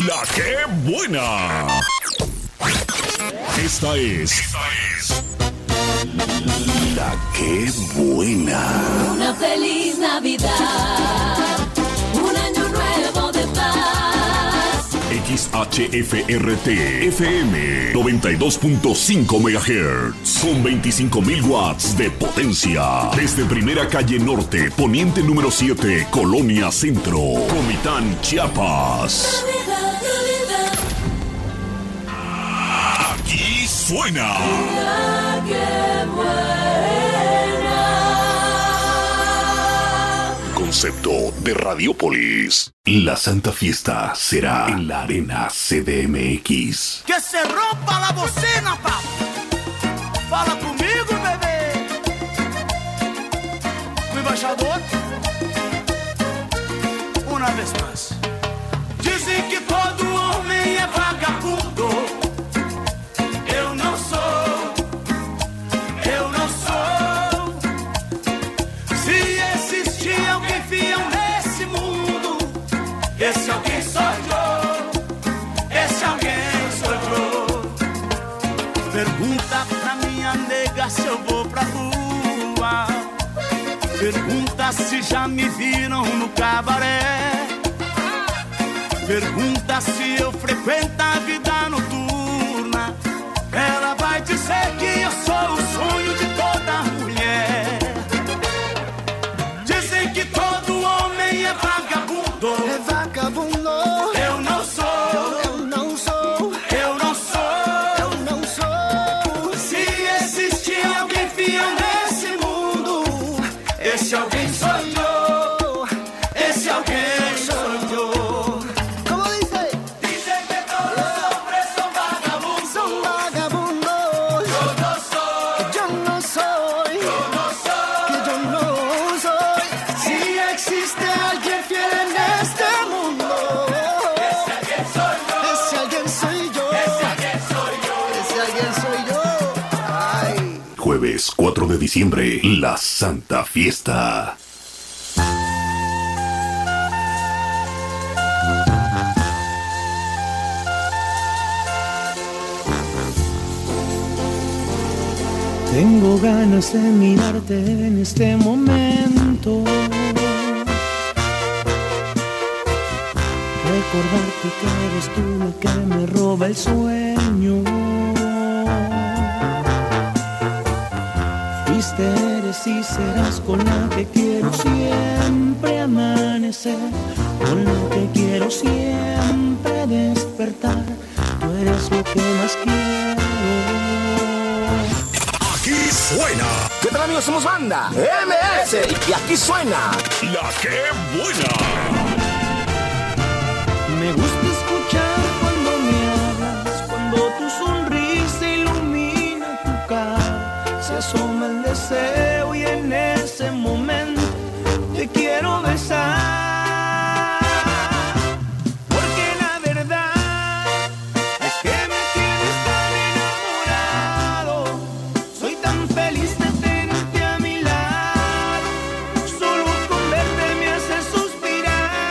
La que buena. Esta es La que buena. Una feliz Navidad, un año nuevo de paz. XHFRT FM 92.5 MHz con 25.000 watts de potencia. Desde Primera Calle Norte, Poniente número 7, Colonia Centro, Comitán, Chiapas. Aquí suena La que buena. Concepto de Radiópolis. La Santa Fiesta será en la Arena CDMX. Que se rompa la bocina, papi. Fala comigo, bebê. O embaixador. Uma vez mais. Dizem que todo homem é vagabundo. Eu não sou. Eu não sou. Se existir alguém fiel nesse mundo, esse alguém sou eu. Esse alguém sou eu. Pergunta pra minha nega se eu vou pra rua. Pergunta se já me viram no cabaré. Pergunta se eu frequento a vida noturna. Ela vai dizer que eu sou o sonho de toda mulher. Dizem que todo homem é vagabundo. É vagabundo. Eu não sou. Eu não sou. Eu não sou. Eu não sou. Se existir alguém fiel nesse mundo, esse alguém sou eu. Esse alguém sou eu. Como dice? Dizem que todos os hombres são vagabundos. Son vagabundos. Eu não sou. Que yo no soy. Eu não sou. Que yo no soy. Si existe alguien fiel en este mundo, Esse alguém sou eu. ese alguien soy yo. Esse alguém sou eu. Ese alguien soy yo. Ay. Jueves 4 de diciembre, la Santa Fiesta. Tengo ganas de mirarte en este momento, recordarte que eres tú la que me roba el sueño. Fuiste, eres y serás con la que quiero siempre amanecer, con la que quiero siempre despertar. Tú eres lo que más quiero. Aquí suena ¿Qué tal, amigos? Somos banda MS y aquí suena La que buena. Me gusta escuchar cuando me hablas, cuando tu sonrisa ilumina tu cara, se asoma el deseo y en ese momento te quiero besar. Porque la verdad es que me tienes tan enamorado, soy tan feliz de tenerte a mi lado, solo con verte me hace suspirar.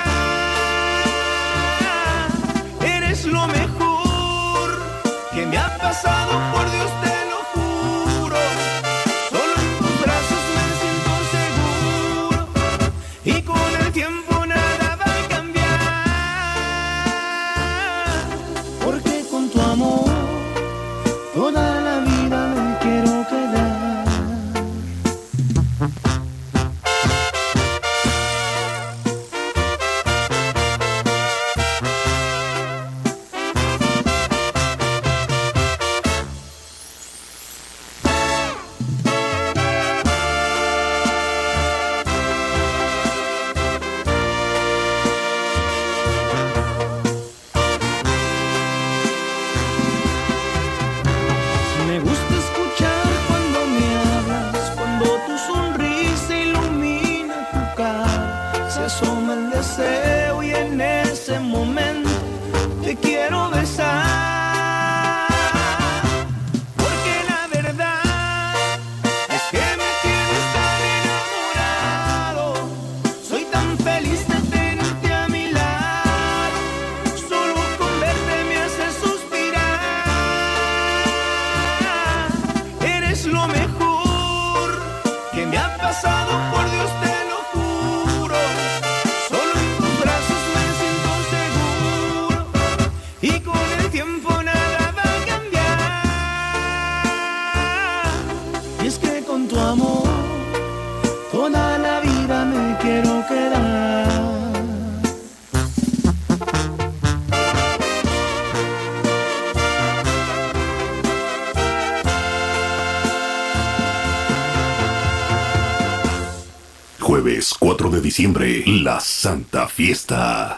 Jueves 4 de diciembre, la Santa Fiesta.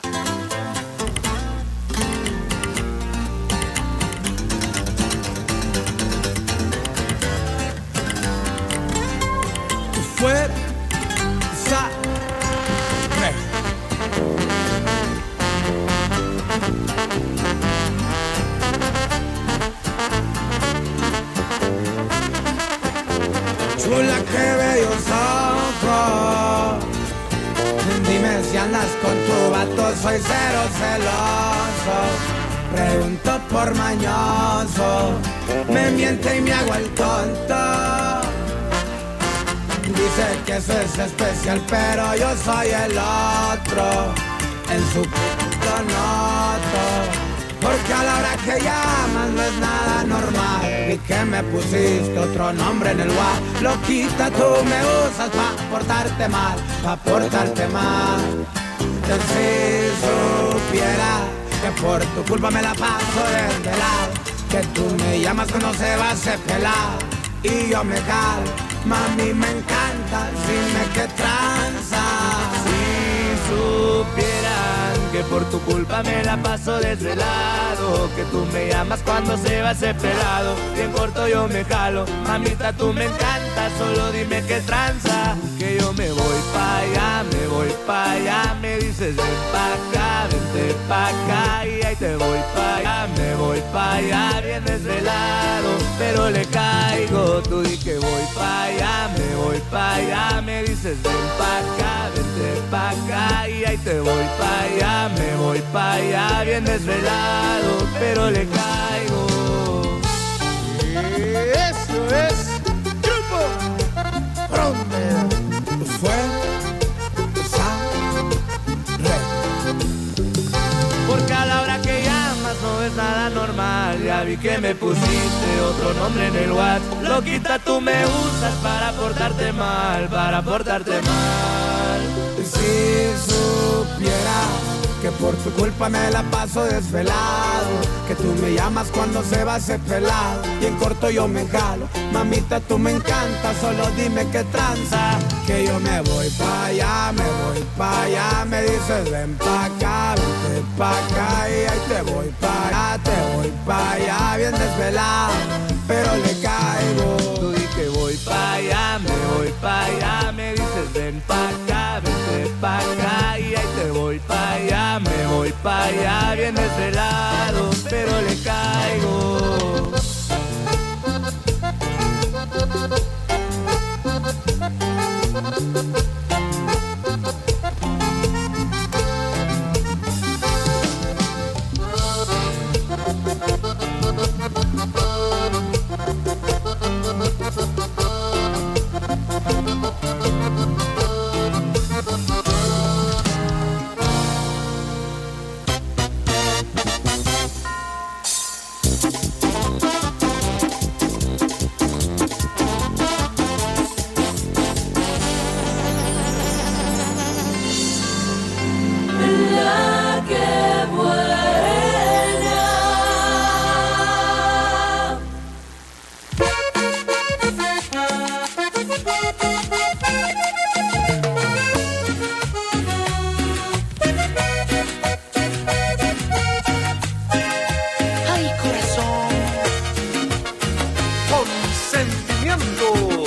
Chula, qué bellos ojos. Dime si andas con tu vato, soy cero celoso. Pregunto por mañoso, me miente y me hago el tonto. Dice que eso es especial, pero yo soy el otro. En su puto noto. Porque a la hora que llamas no es nada normal. Vi que me pusiste otro nombre en el WhatsApp. Loquita, tú me usas pa' portarte mal, pa' portarte mal. Yo si supiera que por tu culpa me la paso desvelado, que tú me llamas cuando se va a hacer pelado y yo me calo. Mami, me encanta, dime qué tranza. Si supieran que por tu culpa me la paso desvelado, que tú me llamas cuando se va a hacer pelado, bien corto yo me jalo. Mamita, tú me encantas, solo dime qué tranza. Que yo me voy pa' allá, me voy pa' allá. Me dices ven pa' acá, vente pa' acá. Y ahí te voy pa' allá, me voy pa' allá. Bien desvelado, pero le caigo. Tú di que voy pa' allá, me voy pa' allá. Me dices ven pa' acá, vente pa' acá. Y ahí te voy pa' allá, me voy pa' allá. Bien desvelado, pero le caigo. Eso es Grupo Frontera. Fue porque a la hora que llamas no es nada normal. Ya vi que me pusiste otro nombre en el WhatsApp. Loquita, tú me usas para portarte mal, para portarte mal. Si supieras que por tu culpa me la paso desvelado, que tú me llamas cuando se va a hacer pelado y en corto yo me jalo. Mamita, tú me encantas, solo dime qué tranza. Que yo me voy pa' allá, me voy pa' allá. Me dices ven pa' acá, vente pa' acá. Y ahí te voy pa' allá, te voy pa' allá. Bien desvelado, pero le caigo. Tú di que voy pa' allá, me voy pa' allá. Me dices ven pa' acá, vente pa' acá. Y ahí te voy pa' allá, me voy pa' allá. Bien desvelado, pero le caigo. La que buena. Ay, corazón, con sentimiento.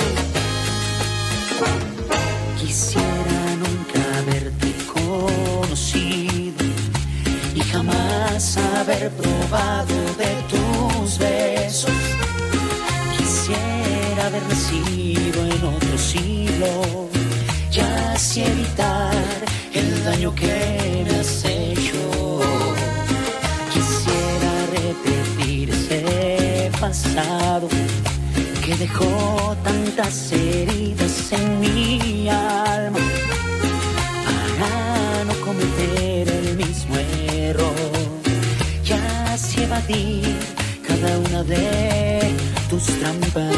Quisiera nunca haberte conocido y jamás haber probado de tus besos. Quisiera haber nacido en otro siglo y así evitar el daño que me has hecho. Quisiera repetir ese pasado que dejó tantas heridas en mi alma, para no cometer el mismo error y así evadir cada una de tus trampas.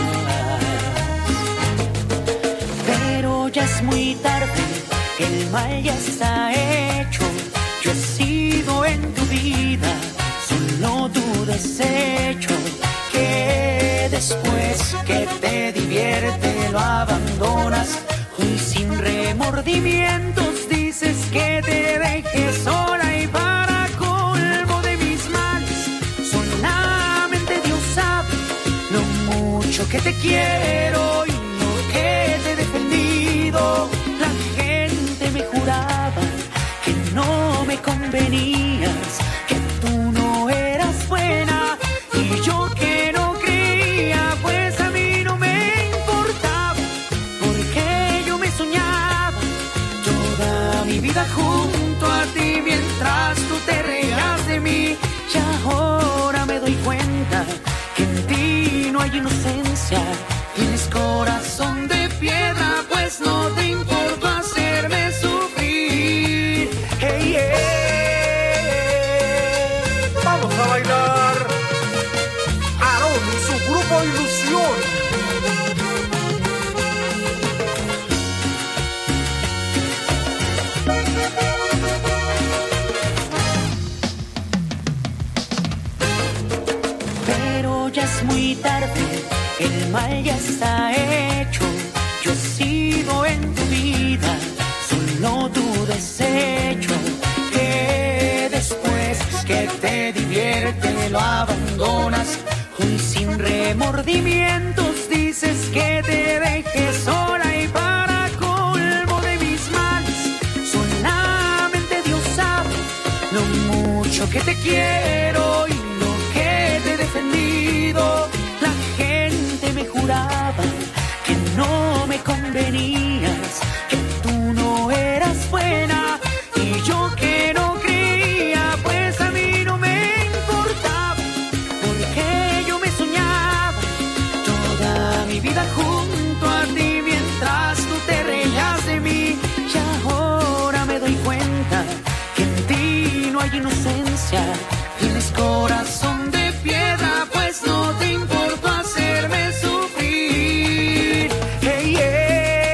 Pero ya es muy tarde, el mal ya está hecho. Yo he sido en tu vida solo tu desecho, que después que te divierte lo abandonas hoy sin remordimiento. que te quiero y lo que te he defendido. La gente me juraba que no me convenías, que tú no eras buena, y yo que no creía, pues a mí no me importaba, porque yo me soñaba toda mi vida junto a ti, mientras tú te reías de mí. Y ahora me doy cuenta que en ti no hay inocencia, tienes corazón de piedra, pues no te importó hacerme sufrir. Hey, hey. Vamos a bailar. Aarón y su grupo Ilusión. Pero ya es muy tarde, el mal ya está hecho. Yo sigo en tu vida, solo tu desecho. Que después que te divierte lo abandonas. Hoy sin remordimientos dices que te dejes sola, y para colmo de mis males solamente Dios sabe lo mucho que te quiero y lo que te he defendido. La gente me juraba que no me convenías, que tú no eras buena, y yo que no creía, pues a mí no me importaba, porque yo me soñaba toda mi vida junto a ti, mientras tú te reías de mí. Y ahora me doy cuenta que en ti no hay inocencia, tienes corazón de piedra, pues no te importó hacerme sufrir. Hey, hey.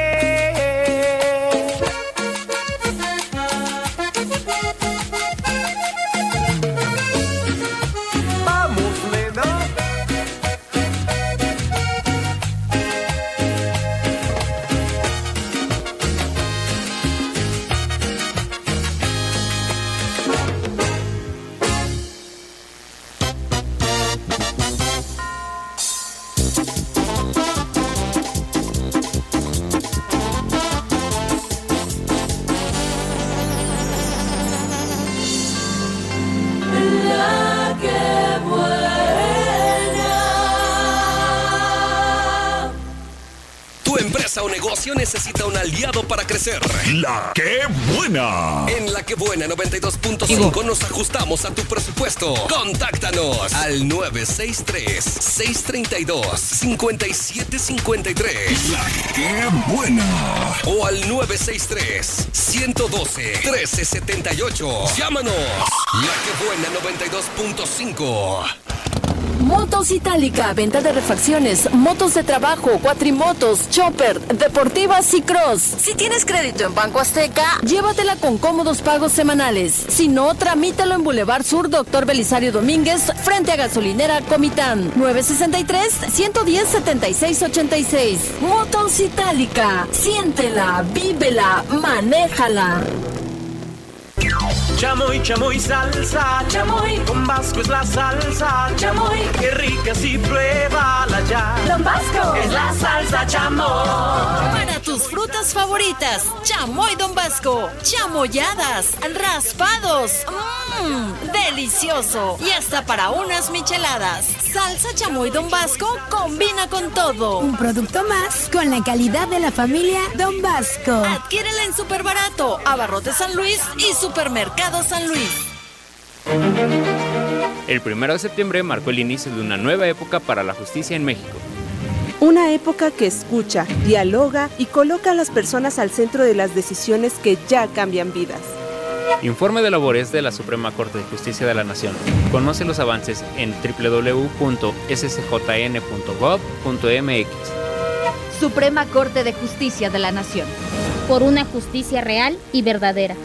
Vamos, nena. La que buena. Tu empresa o negocio necesita un aliado para crecer. La que buena. En La Que Buena 92.5 nos ajustamos a tu presupuesto. Contáctanos al 963-632-5753. La que buena. O al 963-112-1378. Llámanos. La Que Buena 92.5. Motos Itálica, venta de refacciones, motos de trabajo, cuatrimotos, chopper, deportivas y cross. Si tienes crédito en Banco Azteca, llévatela con cómodos pagos semanales. Si no, tramítalo en Boulevard Sur Dr. Belisario Domínguez, frente a Gasolinera Comitán. 963-110-7686. Motos Itálica, siéntela, vívela, manéjala. Chamoy, chamoy, salsa, chamoy, Don Vasco es la salsa, chamoy, qué rica si pruébala ya. Don Vasco es la salsa chamoy. Para tus frutas favoritas, chamoy Don Vasco, chamoyadas, raspados, delicioso, y hasta para unas micheladas. Salsa chamoy Don Vasco combina con todo. Un producto más con la calidad de la familia Don Vasco. Adquiérela en Super Barato, Abarrotes San Luis y Supermercado San Luis. El 1 de septiembre marcó el inicio de una nueva época para la justicia en México. Una época que escucha, dialoga y coloca a las personas al centro de las decisiones que ya cambian vidas. Informe de labores de la Suprema Corte de Justicia de la Nación. Conoce los avances en www.scjn.gov.mx. Suprema Corte de Justicia de la Nación. Por una justicia real y verdadera.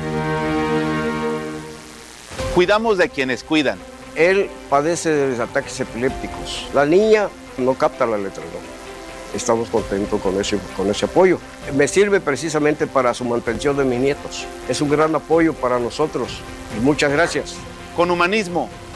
Cuidamos de quienes cuidan. Él padece de ataques epilépticos. La niña no capta la letra, ¿no? Estamos contentos con ese apoyo. Me sirve precisamente para su mantención de mis nietos. Es un gran apoyo para nosotros. Y muchas gracias. Con humanismo,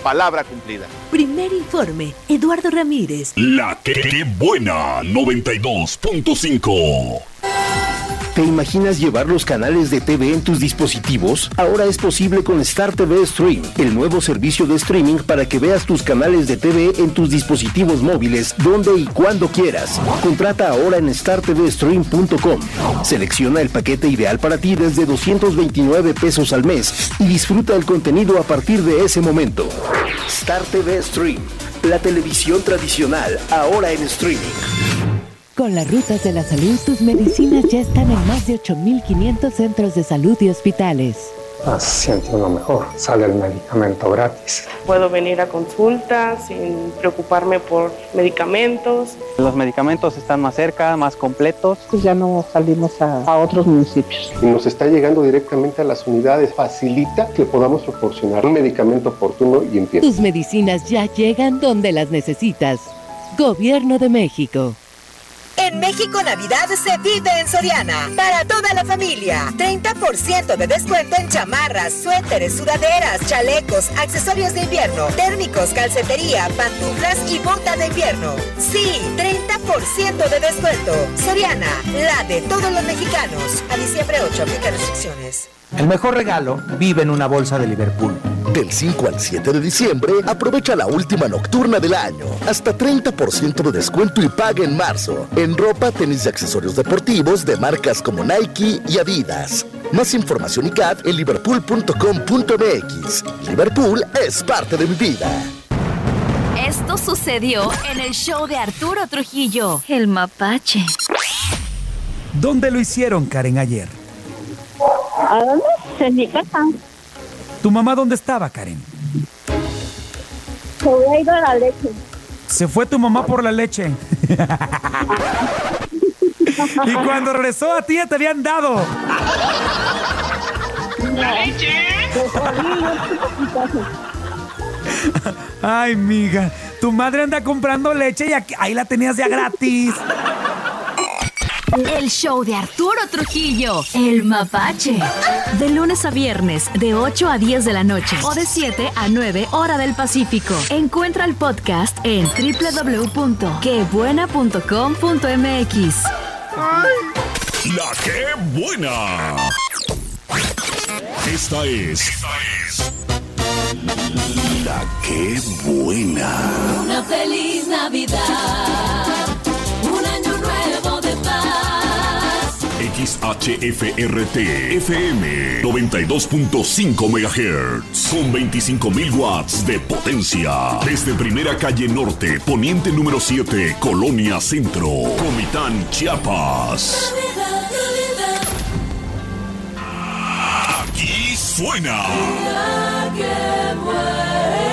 palabra cumplida. Primer informe, Eduardo Ramírez. La que buena 92.5. ¿Te imaginas llevar los canales de TV en tus dispositivos? Ahora es posible con Star TV Stream, el nuevo servicio de streaming para que veas tus canales de TV en tus dispositivos móviles, donde y cuando quieras. Contrata ahora en startvstream.com. Selecciona el paquete ideal para ti desde 229 pesos al mes y disfruta el contenido a partir de ese momento. Star TV Stream, la televisión tradicional, ahora en streaming. Con las rutas de la salud, tus medicinas ya están en más de 8.500 centros de salud y hospitales. Se siente uno mejor, sale el medicamento gratis. Puedo venir a consulta sin preocuparme por medicamentos. Los medicamentos están más cerca, más completos. Pues ya no salimos a otros municipios. Y nos está llegando directamente a las unidades. Facilita que podamos proporcionar un medicamento oportuno y en tiempo. Tus medicinas ya llegan donde las necesitas. Gobierno de México. En México Navidad se vive en Soriana. Para toda la familia. 30% de descuento en chamarras, suéteres, sudaderas, chalecos, accesorios de invierno, térmicos, calcetería, pantuflas y bota de invierno. Sí, 30% de descuento. Soriana, la de todos los mexicanos. A diciembre 8, aplica restricciones. El mejor regalo vive en una bolsa de Liverpool. Del 5 al 7 de diciembre, aprovecha la última nocturna del año. Hasta 30% de descuento y paga en marzo. En ropa, tenis y accesorios deportivos de marcas como Nike y Adidas. Más información y CAD en liverpool.com.mx. Liverpool es parte de mi vida. Esto sucedió en el show de Arturo Trujillo, el mapache. ¿Dónde lo hicieron, Karen, ayer? ¿A dónde? En mi casa. ¿Tu mamá dónde estaba, Karen? Se había ido a la leche. Se fue tu mamá por la leche. Y cuando regresó a ti ya te habían dado. ¿La leche? Ay, mija, tu madre anda comprando leche y ahí la tenías ya gratis. El show de Arturo Trujillo, el mapache. De lunes a viernes, de 8 a 10 de la noche o de 7 a 9 hora del Pacífico. Encuentra el podcast en www.quebuena.com.mx. La que buena. Esta es La que buena. Una feliz Navidad. Un año nuevo de paz. XHFRT FM 92.5 MHz con 25.000 watts de potencia. Desde Primera Calle Norte, Poniente número 7, Colonia Centro, Comitán, Chiapas. Aquí suena La que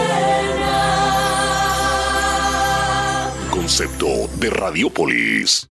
buena. Concepto de Radiopolis.